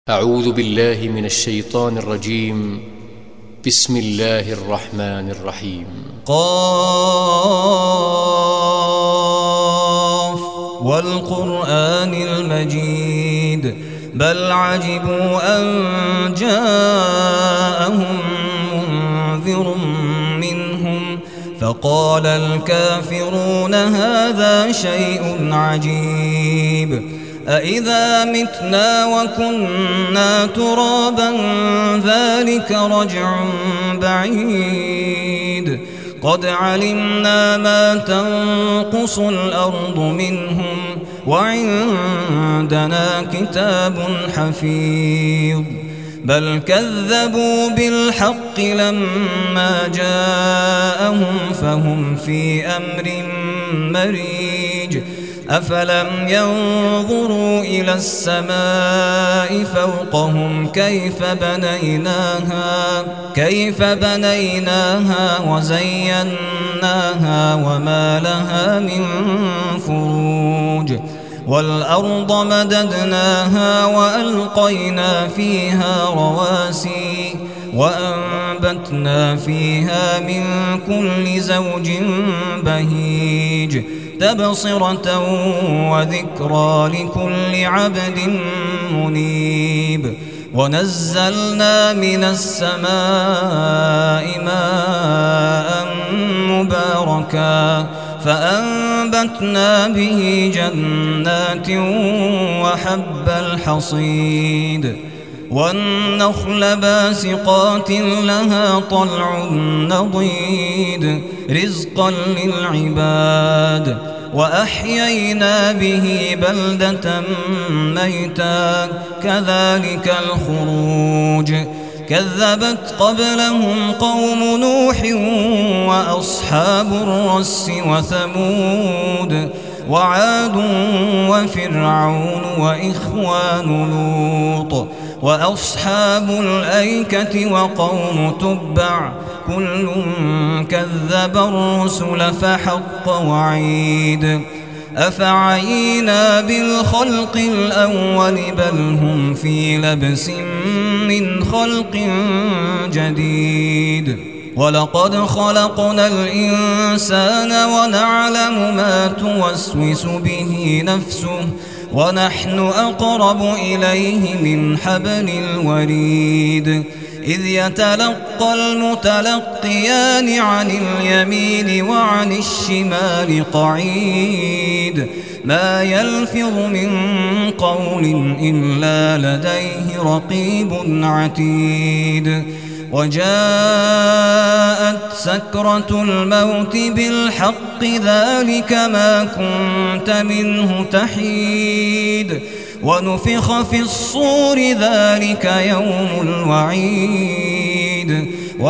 أعوذ بالله من الشيطان الرجيم. بسم الله الرحمن الرحيم. قاف والقرآن المجيد بل عجبوا أن جاءهم منذر منهم فقال الكافرون هذا شيء عجيب أإذا متنا وكنا ترابا ذلك رجع بعيد قد علمنا ما تنقص الأرض منهم وعندنا كتاب حفيظ بل كذبوا بالحق لما جاءهم فهم في أمر مريج أفلم ينظروا إلى السماء فوقهم كيف بنيناها وزيناها وما لها من فروج والأرض مددناها وألقينا فيها رواسي وأنبتنا فيها من كل زوج بهيج تبصرة وذكرى لكل عبد منيب ونزلنا من السماء ماء مباركا فأنبتنا به جنات وحب الحصيد والنخل باسقات لها طلع نضيد رزقا للعباد وأحيينا به بلدة ميتا كذلك الخروج كذبت قبلهم قوم نوح وأصحاب الرس وثمود وعاد وفرعون وإخوان لوط وأصحاب الأيكة وقوم تبع كل كذب الرسل فحق وعيد أفعينا بالخلق الأول بل هم في لبس من خلق جديد ولقد خلقنا الإنسان ونعلم ما توسوس به نفسه ونحن أقرب إليه من حبل الوريد إذ يتلقى المتلقيان عن اليمين وعن الشمال قعيد ما يلفظ من قول إلا لديه رقيب عتيد وجاءت سكرة الموت بالحق ذلك ما كنت منه تحيد ونفخ في الصور ذلك يوم الوعيد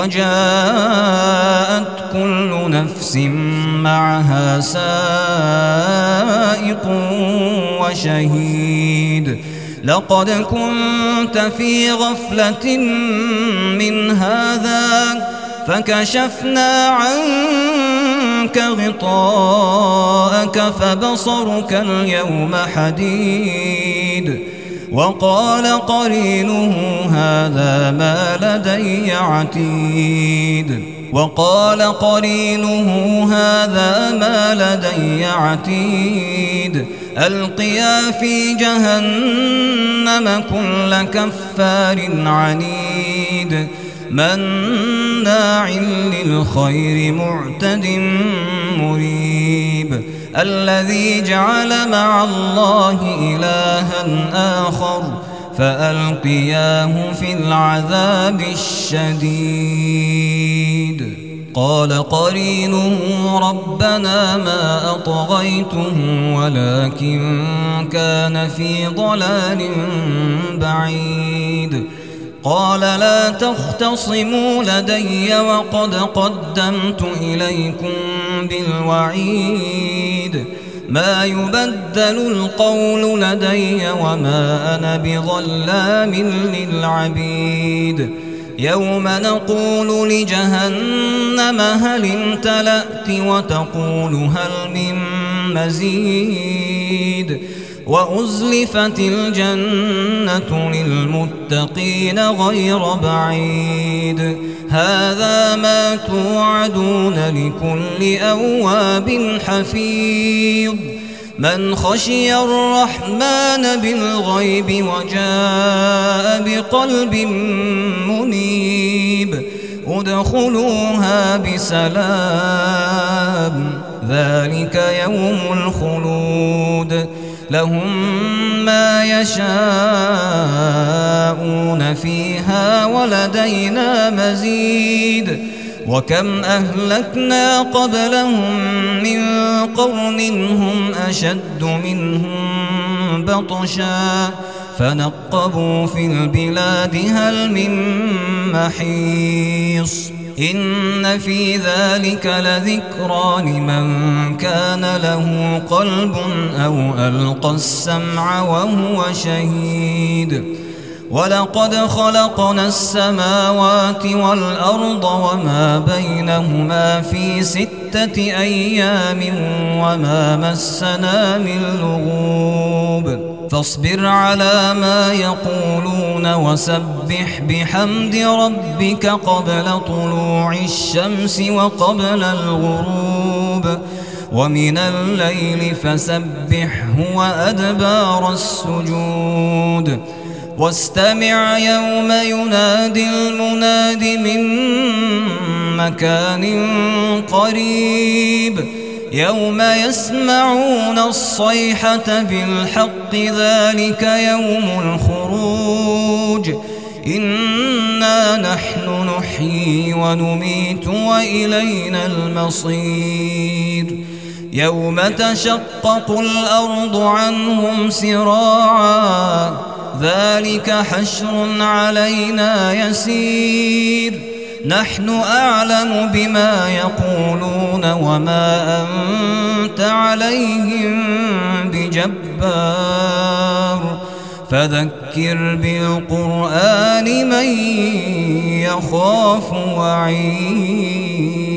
وجاءت كل نفس معها سائق وشهيد لقد كنت في غفلة من هذا فكشفنا عنك غطاءك فبصرك اليوم حديد وقال قرينه هذا ما لدي عتيد ألقيا في جهنم كل كفار عنيد مناع للخير معتد مريب الذي جعل مع الله إلها آخر فألقياه في العذاب الشديد قال قرينه ربنا ما أطغيته ولكن كان في ضلال بعيد قال لا تختصموا لدي وقد قدمت إليكم بالوعيد ما يبدل القول لدي وما أنا بظلام للعبيد يوم نقول لجهنم هل امتلأت وتقول هل من مزيد وأزلفت الجنة للمتقين غير بعيد هذا ما توعدون لكل أواب حفيظ من خشي الرحمن بالغيب وجاء بقلب منيب ادخلوها بسلام ذلك يوم الخلود لهم ما يشاءون فيها ولدينا مزيد وكم أهلكنا قبلهم من قرن هم أشد منهم بطشا فنقبوا في البلاد هل من محيص إن في ذلك لذكرى لمن كان له قلب أو ألقى السمع وهو شهيد ولقد خلقنا السماوات والأرض وما بينهما في 6 أيام وما مسنا من لغوب فاصبر على ما يقولون وسبح بحمد ربك قبل طلوع الشمس وقبل الغروب ومن الليل فسبحه وأدبار السجود واستمع يوم ينادي المناد من مكان قريب يوم يسمعون الصيحة بالحق ذلك يوم الخروج إنا نحن نحيي ونميت وإلينا المصير يوم تشقق الأرض عنهم سراعا ذلك حشر علينا يسير نحن أعلم بما يقولون وما أنت عليهم بجبار فذكر بالقرآن من يخاف وعيد